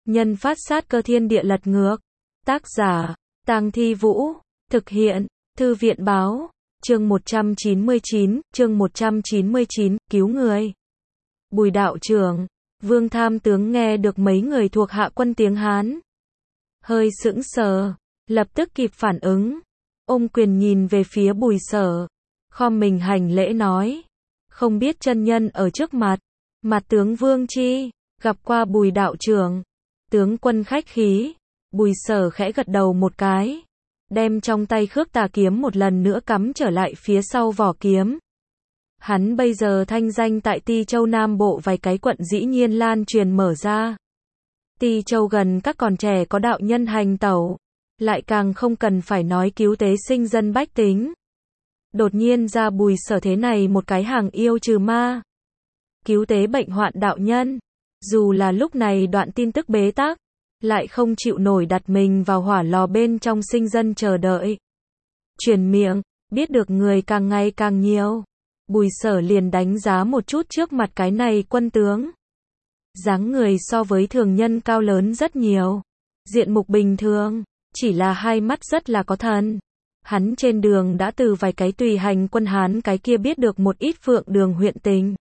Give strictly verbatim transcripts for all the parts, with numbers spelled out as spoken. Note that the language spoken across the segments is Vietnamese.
Nhân phát sát cơ thiên địa lật ngược. Tác giả, Tang Thi Vũ. Thực hiện, Thư viện báo. Chương một trăm chín mươi chín, chương một trăm chín mươi chín, cứu người. Bùi đạo trưởng, Vương Tham tướng nghe được mấy người thuộc hạ quân tiếng Hán. Hơi sững sờ, lập tức kịp phản ứng. Ôm quyền nhìn về phía Bùi Sở. Khom mình hành lễ nói. Không biết chân nhân ở trước mặt. Mặt tướng Vương Chi, gặp qua Bùi đạo trưởng. Tướng quân khách khí. Bùi Sở khẽ gật đầu một cái. Đem trong tay khước tà kiếm một lần nữa cắm trở lại phía sau vỏ kiếm. Hắn bây giờ thanh danh tại Ti Châu Nam Bộ vài cái quận dĩ nhiên lan truyền mở ra. Ti Châu gần các còn trẻ có đạo nhân hành tẩu. Lại càng không cần phải nói cứu tế sinh dân bách tính. Đột nhiên ra Bùi Sở thế này một cái hàng yêu trừ ma. Cứu tế bệnh hoạn đạo nhân. Dù là lúc này đoạn tin tức bế tắc. Lại không chịu nổi đặt mình vào hỏa lò bên trong sinh dân chờ đợi. Truyền miệng, biết được người càng ngày càng nhiều. Bùi Sở liền đánh giá một chút trước mặt cái này quân tướng. Dáng người so với thường nhân cao lớn rất nhiều. Diện mục bình thường, chỉ là hai mắt rất là có thần. Hắn trên đường đã từ vài cái tùy hành quân Hán cái kia biết được một ít Phượng Đường huyện tình.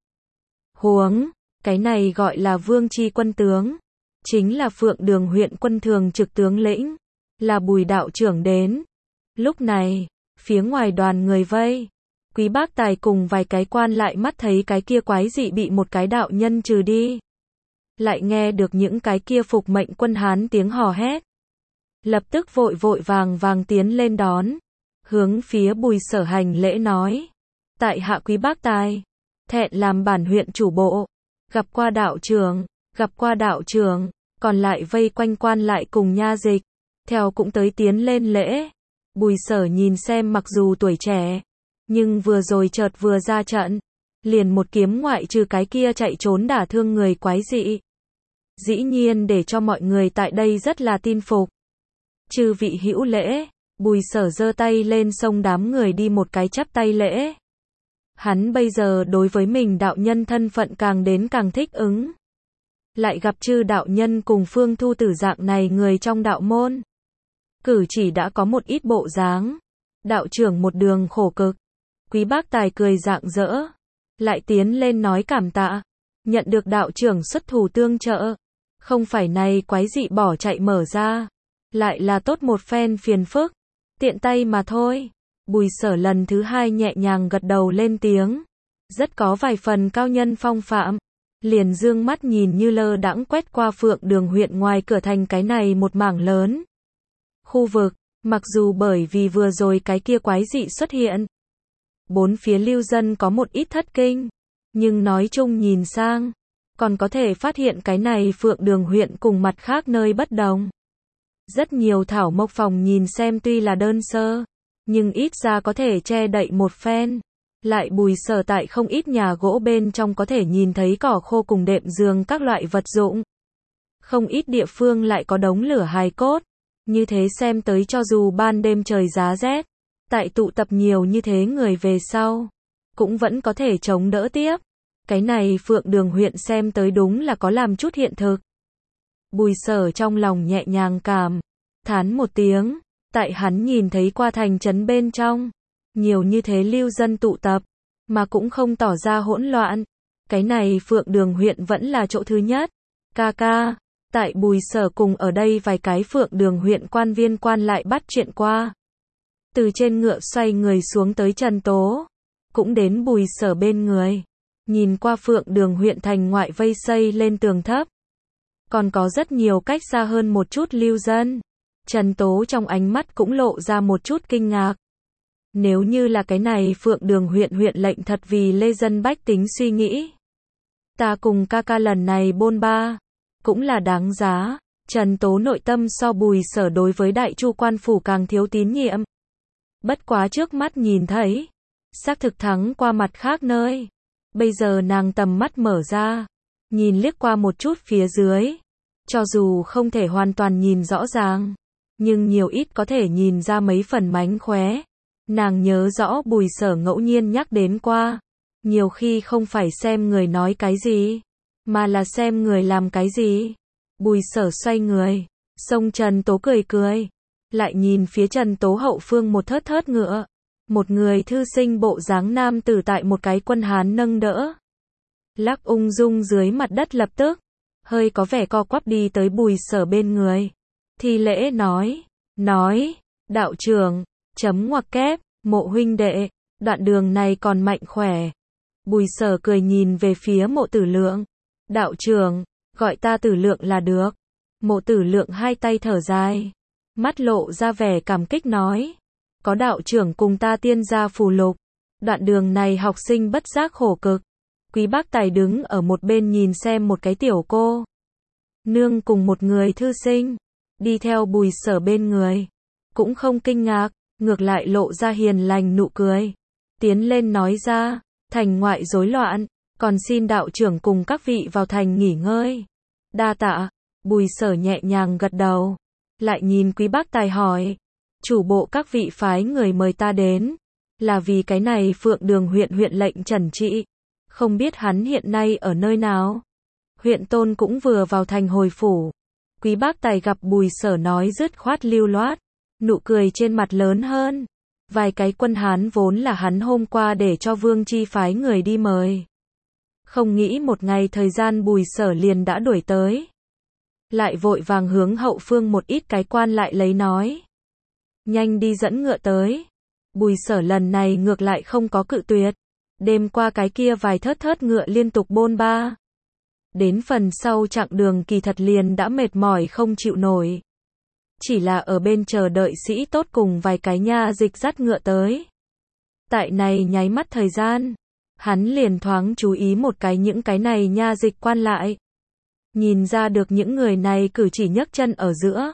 Huống, cái này gọi là Vương Chi quân tướng. Chính là Phượng Đường huyện quân thường trực tướng lĩnh. Là Bùi đạo trưởng đến. Lúc này, phía ngoài đoàn người vây. Quý Bác Tài cùng vài cái quan lại mắt thấy cái kia quái dị bị một cái đạo nhân trừ đi. Lại nghe được những cái kia phục mệnh quân Hán tiếng hò hét. Lập tức vội vội vàng vàng tiến lên đón. Hướng phía Bùi Sở hành lễ nói. Tại hạ Quý Bác Tài. Thẹn làm bản huyện chủ bộ. Gặp qua đạo trưởng. Gặp qua đạo trưởng. Còn lại vây quanh quan lại cùng nha dịch. Theo cũng tới tiến lên lễ. Bùi Sở nhìn xem mặc dù tuổi trẻ. Nhưng vừa rồi chợt vừa ra trận. Liền một kiếm ngoại trừ cái kia chạy trốn đả thương người quái dị. Dĩ nhiên để cho mọi người tại đây rất là tin phục. Chư vị hữu lễ. Bùi Sở giơ tay lên xông đám người đi một cái chắp tay lễ. Hắn bây giờ đối với mình đạo nhân thân phận càng đến càng thích ứng. Lại gặp chư đạo nhân cùng Phương Thu Tử dạng này người trong đạo môn. Cử chỉ đã có một ít bộ dáng. Đạo trưởng một đường khổ cực. Quý Bác Tài cười rạng rỡ. Lại tiến lên nói cảm tạ. Nhận được đạo trưởng xuất thủ tương trợ. Không phải này quái dị bỏ chạy mở ra. Lại là tốt một phen phiền phức. Tiện tay mà thôi. Bùi Sở lần thứ hai nhẹ nhàng gật đầu lên tiếng. Rất có vài phần cao nhân phong phạm. Liền dương mắt nhìn như lơ đãng quét qua Phượng Đường huyện ngoài cửa thành cái này một mảng lớn. Khu vực, mặc dù bởi vì vừa rồi cái kia quái dị xuất hiện. Bốn phía lưu dân có một ít thất kinh. Nhưng nói chung nhìn sang. Còn có thể phát hiện cái này Phượng Đường huyện cùng mặt khác nơi bất đồng. Rất nhiều thảo mộc phòng nhìn xem tuy là đơn sơ. Nhưng ít ra có thể che đậy một phen. Lại Bùi Sở tại không ít nhà gỗ bên trong có thể nhìn thấy cỏ khô cùng đệm giường các loại vật dụng. Không ít địa phương lại có đống lửa hài cốt. Như thế xem tới cho dù ban đêm trời giá rét. Tại tụ tập nhiều như thế người về sau. Cũng vẫn có thể chống đỡ tiếp. Cái này Phượng Đường huyện xem tới đúng là có làm chút hiện thực. Bùi Sở trong lòng nhẹ nhàng cảm. Thán một tiếng. Tại hắn nhìn thấy qua thành trấn bên trong. Nhiều như thế lưu dân tụ tập. Mà cũng không tỏ ra hỗn loạn. Cái này Phượng Đường huyện vẫn là chỗ thứ nhất. Ca ca. Tại Bùi Sở cùng ở đây vài cái Phượng Đường huyện quan viên quan lại bắt chuyện qua. Từ trên ngựa xoay người xuống tới Trần Tố. Cũng đến Bùi Sở bên người. Nhìn qua Phượng Đường huyện thành ngoại vây xây lên tường thấp. Còn có rất nhiều cách xa hơn một chút lưu dân. Trần Tố trong ánh mắt cũng lộ ra một chút kinh ngạc. Nếu như là cái này Phượng Đường huyện huyện lệnh thật vì lê dân bách tính suy nghĩ. Ta cùng ca ca lần này bôn ba. Cũng là đáng giá. Trần Tố nội tâm so Bùi Sở đối với đại chu quan phủ càng thiếu tín nhiệm. Bất quá trước mắt nhìn thấy. Xác thực thắng qua mặt khác nơi. Bây giờ nàng tầm mắt mở ra. Nhìn liếc qua một chút phía dưới. Cho dù không thể hoàn toàn nhìn rõ ràng. Nhưng nhiều ít có thể nhìn ra mấy phần mánh khóe. Nàng nhớ rõ Bùi Sở ngẫu nhiên nhắc đến qua. Nhiều khi không phải xem người nói cái gì. Mà là xem người làm cái gì. Bùi Sở xoay người, xông Trần Tố cười cười, lại nhìn phía Trần Tố hậu phương một thớt thớt ngựa, một người thư sinh bộ dáng nam tử tại một cái quân hán nâng đỡ, lắc ung dung dưới mặt đất, lập tức hơi có vẻ co quắp đi tới Bùi Sở bên người, thi lễ nói, nói, đạo trưởng, chấm ngoặc kép, Mộ huynh đệ, đoạn đường này còn mạnh khỏe. Bùi Sở cười nhìn về phía Mộ Tử Lượng, đạo trưởng, gọi ta Tử Lượng là được. Mộ Tử Lượng hai tay thở dài, mắt lộ ra vẻ cảm kích nói, có đạo trưởng cùng ta tiên gia phù lục, đoạn đường này học sinh bất giác khổ cực. Quý Bác Tài đứng ở một bên nhìn xem một cái tiểu cô nương cùng một người thư sinh đi theo Bùi Sở bên người, cũng không kinh ngạc, ngược lại lộ ra hiền lành nụ cười, tiến lên nói ra, thành ngoại rối loạn, còn xin đạo trưởng cùng các vị vào thành nghỉ ngơi. Đa tạ. Bùi Sở nhẹ nhàng gật đầu, lại nhìn Quý Bác Tài hỏi, chủ bộ các vị phái người mời ta đến, là vì cái này Phượng Đường huyện huyện lệnh Trần Trị, không biết hắn hiện nay ở nơi nào. Huyện Tôn cũng vừa vào thành hồi phủ. Quý Bác Tài gặp Bùi Sở nói dứt khoát lưu loát, nụ cười trên mặt lớn hơn. Vài cái quân hán vốn là hắn hôm qua để cho Vương Chi phái người đi mời. Không nghĩ một ngày thời gian Bùi Sở liền đã đuổi tới. Lại vội vàng hướng hậu phương một ít cái quan lại lấy nói, nhanh đi dẫn ngựa tới. Bùi Sở lần này ngược lại không có cự tuyệt. Đêm qua cái kia vài thớt thớt ngựa liên tục bôn ba. Đến phần sau chặng đường kỳ thật liền đã mệt mỏi không chịu nổi. Chỉ là ở bên chờ đợi sĩ tốt cùng vài cái nha dịch dắt ngựa tới. Tại này nháy mắt thời gian, hắn liền thoáng chú ý một cái những cái này nha dịch quan lại. Nhìn ra được những người này cử chỉ nhấc chân ở giữa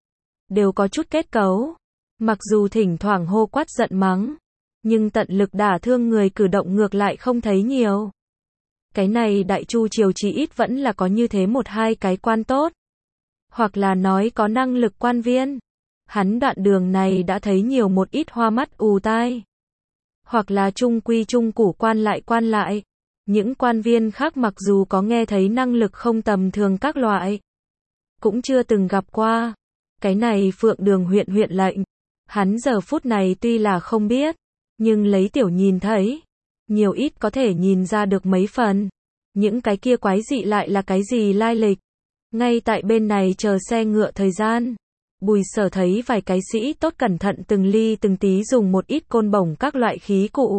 đều có chút kết cấu. Mặc dù thỉnh thoảng hô quát giận mắng, nhưng tận lực đả thương người cử động ngược lại không thấy nhiều. Cái này Đại Chu triều chỉ ít vẫn là có như thế một hai cái quan tốt, hoặc là nói có năng lực quan viên. Hắn đoạn đường này đã thấy nhiều một ít hoa mắt ù tai, hoặc là trung quy trung củ quan lại quan lại. Những quan viên khác mặc dù có nghe thấy năng lực không tầm thường các loại, cũng chưa từng gặp qua. Cái này Phượng Đường huyện huyện lệnh, hắn giờ phút này tuy là không biết, nhưng lấy tiểu nhìn thấy, nhiều ít có thể nhìn ra được mấy phần. Những cái kia quái dị lại là cái gì lai lịch. Ngay tại bên này chờ xe ngựa thời gian, Bùi Sở thấy vài cái sĩ tốt cẩn thận từng ly từng tí dùng một ít côn bổng các loại khí cụ,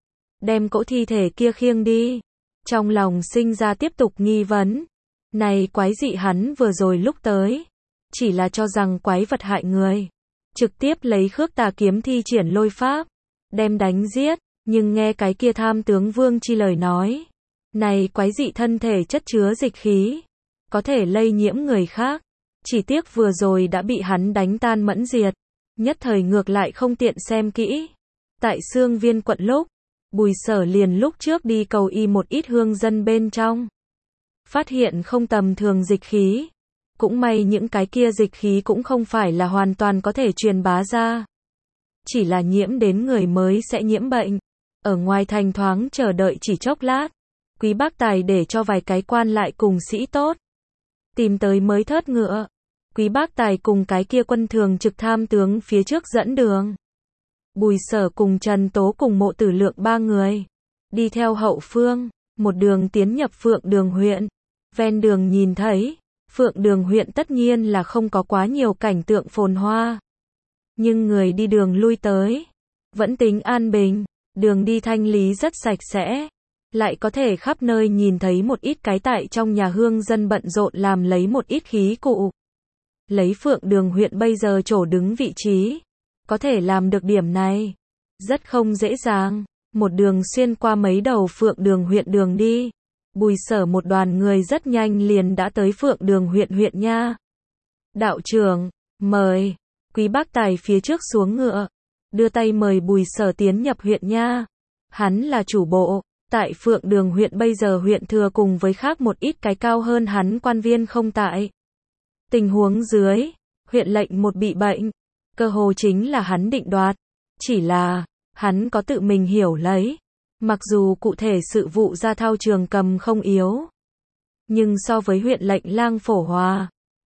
đem cỗ thi thể kia khiêng đi. Trong lòng sinh ra tiếp tục nghi vấn. Này quái dị hắn vừa rồi lúc tới, chỉ là cho rằng quái vật hại người, trực tiếp lấy Khước Tà kiếm thi triển lôi pháp, đem đánh giết. Nhưng nghe cái kia tham tướng Vương Chi lời nói, này quái dị thân thể chất chứa dịch khí, có thể lây nhiễm người khác. Chỉ tiếc vừa rồi đã bị hắn đánh tan mẫn diệt, nhất thời ngược lại không tiện xem kỹ. Tại Xương Viên quận lúc, Bùi Sở liền lúc trước đi cầu y một ít hương dân bên trong, phát hiện không tầm thường dịch khí. Cũng may những cái kia dịch khí cũng không phải là hoàn toàn có thể truyền bá ra, chỉ là nhiễm đến người mới sẽ nhiễm bệnh. Ở ngoài thành thoáng chờ đợi chỉ chốc lát, Quý Bác Tài để cho vài cái quan lại cùng sĩ tốt tìm tới mới thớt ngựa. Quý Bác Tài cùng cái kia quân thường trực tham tướng phía trước dẫn đường. Bùi Sở cùng Trần Tố cùng Mộ Tử Lượng ba người đi theo hậu phương, một đường tiến nhập Phượng Đường huyện. Ven đường nhìn thấy, Phượng Đường huyện tất nhiên là không có quá nhiều cảnh tượng phồn hoa, nhưng người đi đường lui tới vẫn tính an bình. Đường đi thanh lý rất sạch sẽ, lại có thể khắp nơi nhìn thấy một ít cái tại trong nhà hương dân bận rộn làm lấy một ít khí cụ. Lấy Phượng Đường huyện bây giờ chỗ đứng vị trí, có thể làm được điểm này rất không dễ dàng. Một đường xuyên qua mấy đầu Phượng Đường huyện đường đi, Bùi Sở một đoàn người rất nhanh liền đã tới Phượng Đường huyện huyện nha. Đạo trưởng, mời. Quý Bác Tài phía trước xuống ngựa, đưa tay mời Bùi Sở tiến nhập huyện nha. Hắn là chủ bộ, tại Phượng Đường huyện bây giờ huyện thừa cùng với khác một ít cái cao hơn hắn quan viên không tại. Tình huống dưới, huyện lệnh một bị bệnh, cơ hồ chính là hắn định đoạt. Chỉ là, hắn có tự mình hiểu lấy. Mặc dù cụ thể sự vụ ra thao trường cầm không yếu, nhưng so với huyện lệnh Lang Phổ Hòa,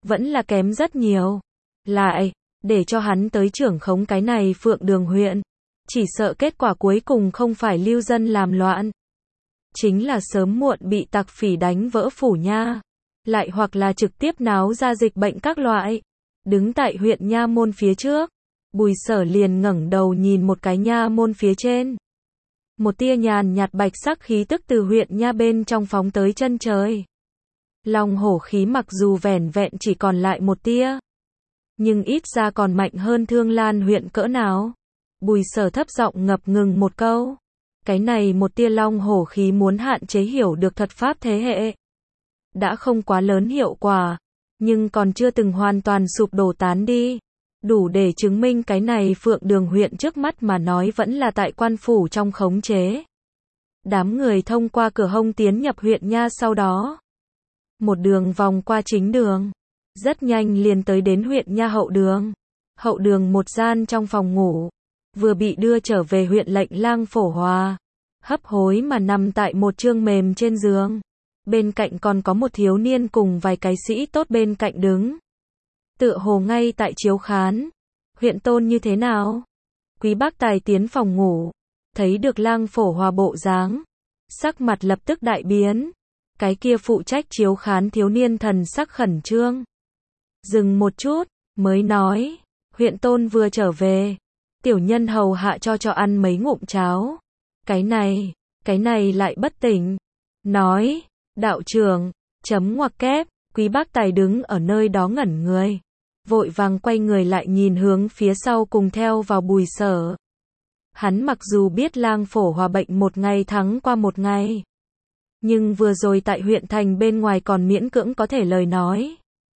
vẫn là kém rất nhiều. Lại, để cho hắn tới trưởng khống cái này Phượng Đường huyện, chỉ sợ kết quả cuối cùng không phải lưu dân làm loạn, chính là sớm muộn bị tặc phỉ đánh vỡ phủ nha, lại hoặc là trực tiếp náo ra dịch bệnh các loại. Đứng tại huyện nha môn phía trước, Bùi Sở liền ngẩng đầu nhìn một cái nha môn phía trên. Một tia nhàn nhạt bạch sắc khí tức từ huyện nha bên trong phóng tới chân trời. Long hổ khí mặc dù vẻn vẹn chỉ còn lại một tia, nhưng ít ra còn mạnh hơn Thương Lan huyện cỡ nào. Bùi Sở thấp giọng ngập ngừng một câu. Cái này một tia long hổ khí muốn hạn chế hiểu được thuật pháp thế hệ, đã không quá lớn hiệu quả, nhưng còn chưa từng hoàn toàn sụp đổ tán đi. Đủ để chứng minh cái này Phượng Đường huyện trước mắt mà nói vẫn là tại quan phủ trong khống chế. Đám người thông qua cửa hông tiến nhập huyện nha, sau đó một đường vòng qua chính đường, rất nhanh liền tới đến huyện nha hậu đường. Hậu đường một gian trong phòng ngủ, vừa bị đưa trở về huyện lệnh Lang Phổ Hòa, hấp hối mà nằm tại một chương mềm trên giường. Bên cạnh còn có một thiếu niên cùng vài cái sĩ tốt bên cạnh đứng, tựa hồ ngay tại chiếu khán. Huyện tôn như thế nào? Quý bác tài tiến phòng ngủ, thấy được Lang Phổ Hòa bộ dáng, sắc mặt lập tức đại biến. Cái kia phụ trách chiếu khán thiếu niên thần sắc khẩn trương, dừng một chút, mới nói, huyện tôn vừa trở về, tiểu nhân hầu hạ cho cho ăn mấy ngụm cháo. Cái này, cái này lại bất tỉnh. Nói, đạo trưởng, chấm ngoặc kép. Quý bác tài đứng ở nơi đó ngẩn người, vội vàng quay người lại nhìn hướng phía sau cùng theo vào Bùi Sở. Hắn mặc dù biết Lang Phổ Hòa bệnh một ngày thắng qua một ngày, nhưng vừa rồi tại huyện thành bên ngoài còn miễn cưỡng có thể lời nói.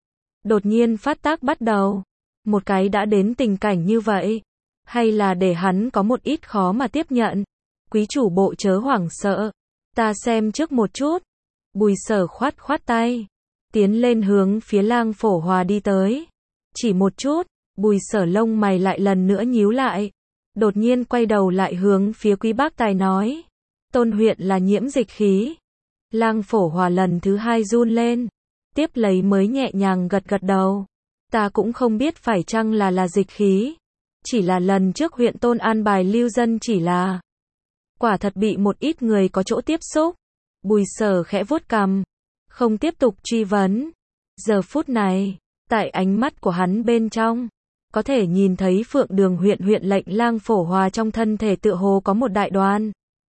Đột nhiên phát tác bắt đầu, một cái đã đến tình cảnh như vậy, hay là để hắn có một ít khó mà tiếp nhận. Quý chủ bộ chớ hoảng sợ, ta xem trước một chút. Bùi Sở khoát khoát tay, tiến lên hướng phía Lang Phổ Hòa đi tới. Chỉ một chút, Bùi Sở lông mày lại lần nữa nhíu lại, đột nhiên quay đầu lại hướng phía Quý bác tài nói, tôn huyện là nhiễm dịch khí. Lang Phổ Hòa lần thứ hai run lên, tiếp lấy mới nhẹ nhàng gật gật đầu. Ta cũng không biết phải chăng là là dịch khí, chỉ là lần trước huyện tôn an bài lưu dân chỉ là quả thật bị một ít người có chỗ tiếp xúc. Bùi Sở khẽ vuốt cằm, không tiếp tục truy vấn. Giờ phút này, tại ánh mắt của hắn bên trong, có thể nhìn thấy Phượng Đường huyện huyện lệnh Lang Phổ Hòa trong thân thể tựa hồ có một đại đoàn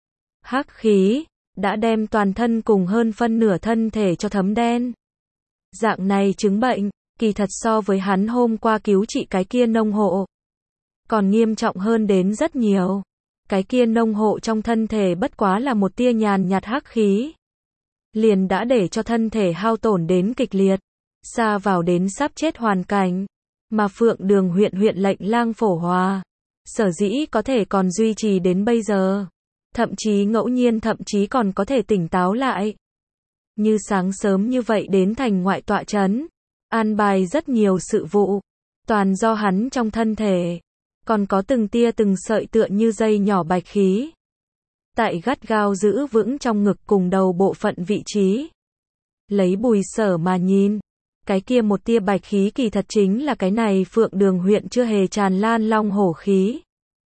hắc khí, đã đem toàn thân cùng hơn phân nửa thân thể cho thấm đen. Dạng này chứng bệnh, kỳ thật so với hắn hôm qua cứu trị cái kia nông hộ còn nghiêm trọng hơn đến rất nhiều. Cái kia nông hộ trong thân thể bất quá là một tia nhàn nhạt hắc khí, liền đã để cho thân thể hao tổn đến kịch liệt, xa vào đến sắp chết hoàn cảnh. Mà Phượng Đường huyện huyện lệnh Lang Phổ Hòa, sở dĩ có thể còn duy trì đến bây giờ, thậm chí ngẫu nhiên thậm chí còn có thể tỉnh táo lại. Như sáng sớm như vậy đến thành ngoại tọa trấn, an bài rất nhiều sự vụ, toàn do hắn trong thân thể, còn có từng tia từng sợi tựa như dây nhỏ bạch khí, tại gắt gao giữ vững trong ngực cùng đầu bộ phận vị trí. Lấy Bùi Sở mà nhìn, cái kia một tia bạch khí kỳ thật chính là cái này Phượng Đường huyện chưa hề tràn lan long hổ khí.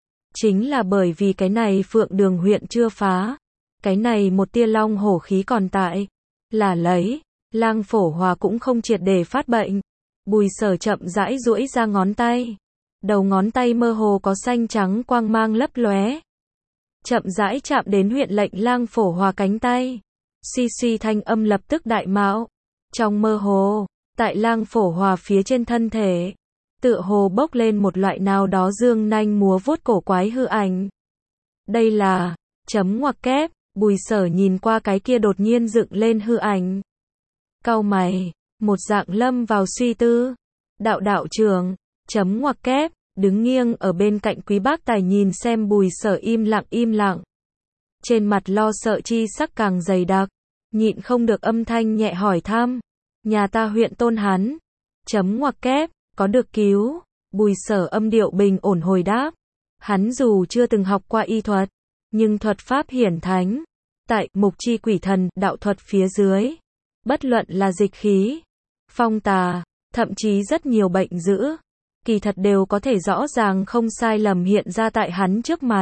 Chính là bởi vì cái này Phượng Đường huyện chưa phá, cái này một tia long hổ khí còn tại, là lấy, Lang Phổ Hòa cũng không triệt để phát bệnh. Bùi Sở chậm rãi duỗi ra ngón tay, đầu ngón tay mơ hồ có xanh trắng quang mang lấp lóe, chậm rãi chạm đến huyện lệnh Lang Phổ Hòa cánh tay. Suy suy thanh âm lập tức đại mạo, trong mơ hồ, tại Lang Phổ Hòa phía trên thân thể, tựa hồ bốc lên một loại nào đó dương nanh múa vuốt cổ quái hư ảnh. Đây là, chấm ngoặc kép. Bùi Sở nhìn qua cái kia đột nhiên dựng lên hư ảnh, cau mày, một dạng lâm vào suy tư. Đạo đạo trưởng, chấm ngoặc kép, đứng nghiêng ở bên cạnh Quý bác tài nhìn xem Bùi Sở im lặng im lặng, trên mặt lo sợ chi sắc càng dày đặc, nhịn không được âm thanh nhẹ hỏi thăm, nhà ta huyện tôn hắn, chấm ngoặc kép, có được cứu? Bùi Sở âm điệu bình ổn hồi đáp, hắn dù chưa từng học qua y thuật, nhưng thuật pháp hiển thánh, tại mục chi quỷ thần đạo thuật phía dưới, bất luận là dịch khí, phong tà, thậm chí rất nhiều bệnh dữ, kỳ thật đều có thể rõ ràng không sai lầm hiện ra tại hắn trước mặt.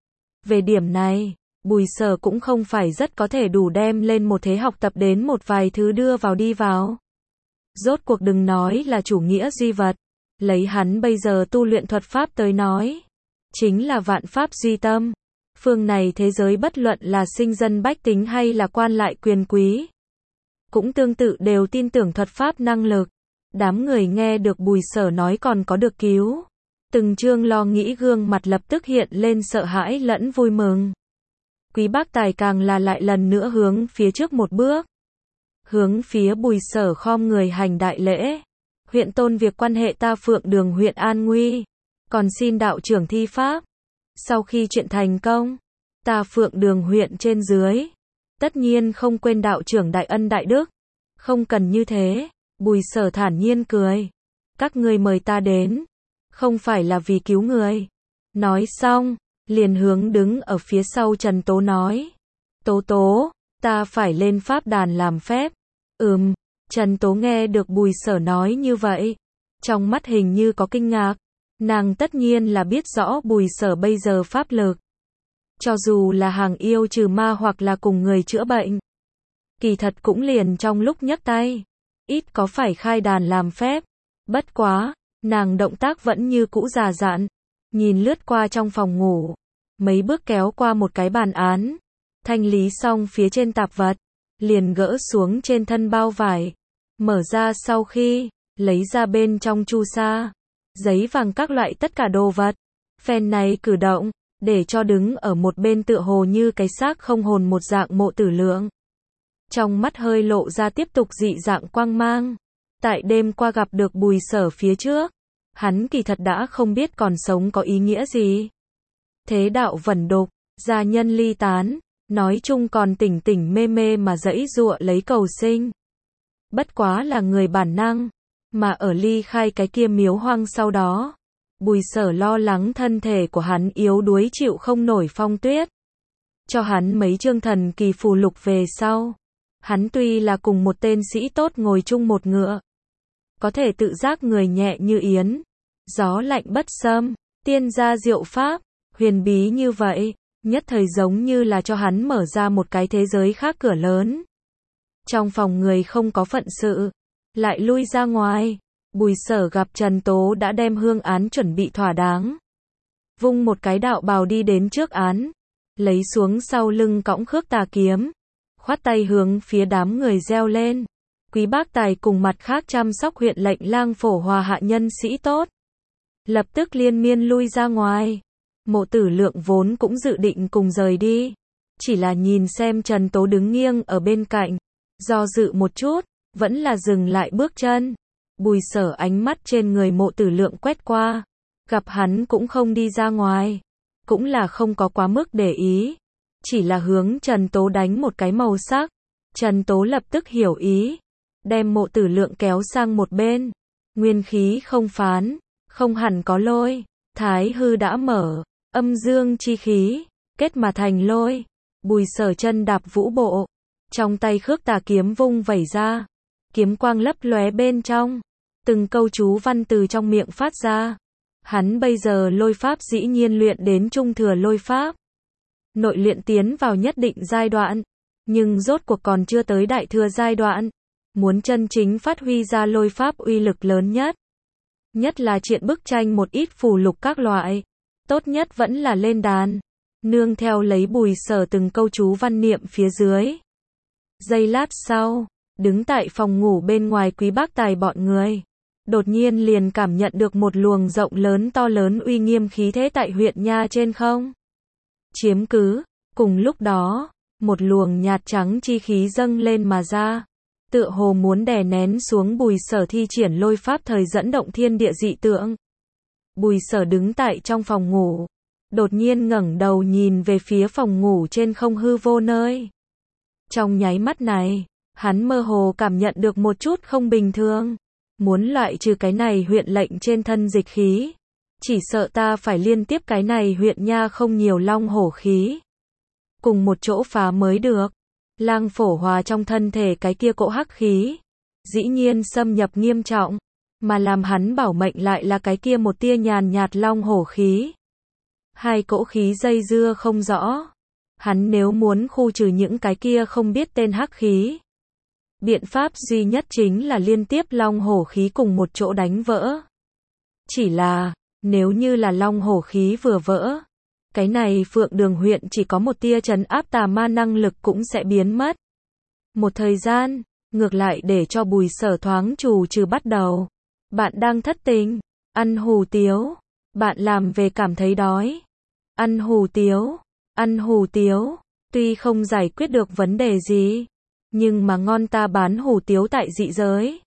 Về điểm này, Bùi Sở cũng không phải rất có thể đủ đem lên một thế học tập đến một vài thứ đưa vào đi vào. Rốt cuộc đừng nói là chủ nghĩa duy vật, lấy hắn bây giờ tu luyện thuật pháp tới nói, chính là vạn pháp duy tâm. Phương này thế giới bất luận là sinh dân bách tính hay là quan lại quyền quý, cũng tương tự đều tin tưởng thuật pháp năng lực. Đám người nghe được Bùi Sở nói còn có được cứu, từng chương lo nghĩ gương mặt lập tức hiện lên sợ hãi lẫn vui mừng. Quý Bác Tài càng là lại lần nữa hướng phía trước một bước, hướng phía Bùi Sở khom người hành đại lễ. Huyện tôn việc quan hệ ta Phượng Đường huyện an nguy, còn xin đạo trưởng thi pháp. Sau khi chuyện thành công, ta Phượng Đường huyện trên dưới, tất nhiên không quên đạo trưởng đại ân đại đức. Không cần như thế, Bùi Sở thản nhiên cười. Các ngươi mời ta đến, không phải là vì cứu người. Nói xong, liền hướng đứng ở phía sau Trần Tố nói. Tố Tố, ta phải lên pháp đàn làm phép. Ừm, Trần Tố nghe được Bùi Sở nói như vậy, trong mắt hình như có kinh ngạc. Nàng tất nhiên là biết rõ Bùi Sở bây giờ pháp lực, cho dù là hàng yêu trừ ma hoặc là cùng người chữa bệnh, kỳ thật cũng liền trong lúc nhấc tay, ít có phải khai đàn làm phép. Bất quá, nàng động tác vẫn như cũ già dặn, nhìn lướt qua trong phòng ngủ, mấy bước kéo qua một cái bàn án, thanh lý xong phía trên tạp vật, liền gỡ xuống trên thân bao vải, mở ra sau khi, lấy ra bên trong chu sa, giấy vàng các loại tất cả đồ vật. Phen này cử động, để cho đứng ở một bên tựa hồ như cái xác không hồn một dạng Mộ Tử Lượng, trong mắt hơi lộ ra tiếp tục dị dạng quang mang. Tại đêm qua gặp được Bùi Sở phía trước, hắn kỳ thật đã không biết còn sống có ý nghĩa gì. Thế đạo vẩn đục, gia nhân ly tán, nói chung còn tỉnh tỉnh mê mê mà giãy giụa lấy cầu sinh. Bất quá là người bản năng, mà ở ly khai cái kia miếu hoang sau đó, Bùi Sở lo lắng thân thể của hắn yếu đuối chịu không nổi phong tuyết. Cho hắn mấy chương thần kỳ phù lục về sau, hắn tuy là cùng một tên sĩ tốt ngồi chung một ngựa, có thể tự giác người nhẹ như yến, gió lạnh bất xâm, tiên gia diệu pháp, huyền bí như vậy, nhất thời giống như là cho hắn mở ra một cái thế giới khác cửa lớn. Trong phòng người không có phận sự, lại lui ra ngoài, Bùi Sở gặp Trần Tố đã đem hương án chuẩn bị thỏa đáng. Vung một cái đạo bào đi đến trước án, lấy xuống sau lưng cõng khước tà kiếm, khoát tay hướng phía đám người reo lên. Quý Bác Tài cùng mặt khác chăm sóc huyện lệnh lang phổ hòa hạ nhân sĩ tốt, lập tức liên miên lui ra ngoài. Mộ Tử Lượng vốn cũng dự định cùng rời đi, chỉ là nhìn xem Trần Tố đứng nghiêng ở bên cạnh, do dự một chút, vẫn là dừng lại bước chân. Bùi Sở ánh mắt trên người Mộ Tử Lượng quét qua, gặp hắn cũng không đi ra ngoài, cũng là không có quá mức để ý, chỉ là hướng Trần Tố đánh một cái màu sắc. Trần Tố lập tức hiểu ý, đem Mộ Tử Lượng kéo sang một bên. Nguyên khí không phán, không hẳn có lôi, thái hư đã mở, âm dương chi khí, kết mà thành lôi. Bùi Sở chân đạp vũ bộ, trong tay khước tà kiếm vung vẩy ra, kiếm quang lấp lóe bên trong, từng câu chú văn từ trong miệng phát ra. Hắn bây giờ lôi pháp dĩ nhiên luyện đến trung thừa lôi pháp, nội luyện tiến vào nhất định giai đoạn, nhưng rốt cuộc còn chưa tới đại thừa giai đoạn. Muốn chân chính phát huy ra lôi pháp uy lực lớn nhất, nhất là triện bức tranh một ít phù lục các loại, tốt nhất vẫn là lên đàn, nương theo lấy Bùi Sở từng câu chú văn niệm phía dưới. Giây lát sau, đứng tại phòng ngủ bên ngoài Quý Bác Tài bọn người, đột nhiên liền cảm nhận được một luồng rộng lớn to lớn uy nghiêm khí thế tại huyện nha trên không chiếm cứ. Cùng lúc đó, một luồng nhạt trắng chi khí dâng lên mà ra, tựa hồ muốn đè nén xuống Bùi Sở thi triển lôi pháp thời dẫn động thiên địa dị tượng. Bùi Sở đứng tại trong phòng ngủ, đột nhiên ngẩng đầu nhìn về phía phòng ngủ trên không hư vô nơi. Trong nháy mắt này, hắn mơ hồ cảm nhận được một chút không bình thường. Muốn loại trừ cái này huyện lệnh trên thân dịch khí, chỉ sợ ta phải liên tiếp cái này huyện nha không nhiều long hổ khí, cùng một chỗ phá mới được. Lang Phổ Hòa trong thân thể cái kia cỗ hắc khí, dĩ nhiên xâm nhập nghiêm trọng, mà làm hắn bảo mệnh lại là cái kia một tia nhàn nhạt long hổ khí. Hai cỗ khí dây dưa không rõ. Hắn nếu muốn khu trừ những cái kia không biết tên hắc khí, biện pháp duy nhất chính là liên tiếp long hổ khí cùng một chỗ đánh vỡ. Chỉ là, nếu như là long hổ khí vừa vỡ, cái này Phượng Đường huyện chỉ có một tia trấn áp tà ma năng lực cũng sẽ biến mất. Một thời gian, ngược lại để cho Bùi Sở thoáng trù trừ bắt đầu. Bạn đang thất tình, ăn hủ tiếu, bạn làm về cảm thấy đói. Ăn hủ tiếu, ăn hủ tiếu, tuy không giải quyết được vấn đề gì, nhưng mà ngon ta bán hủ tiếu tại dị giới.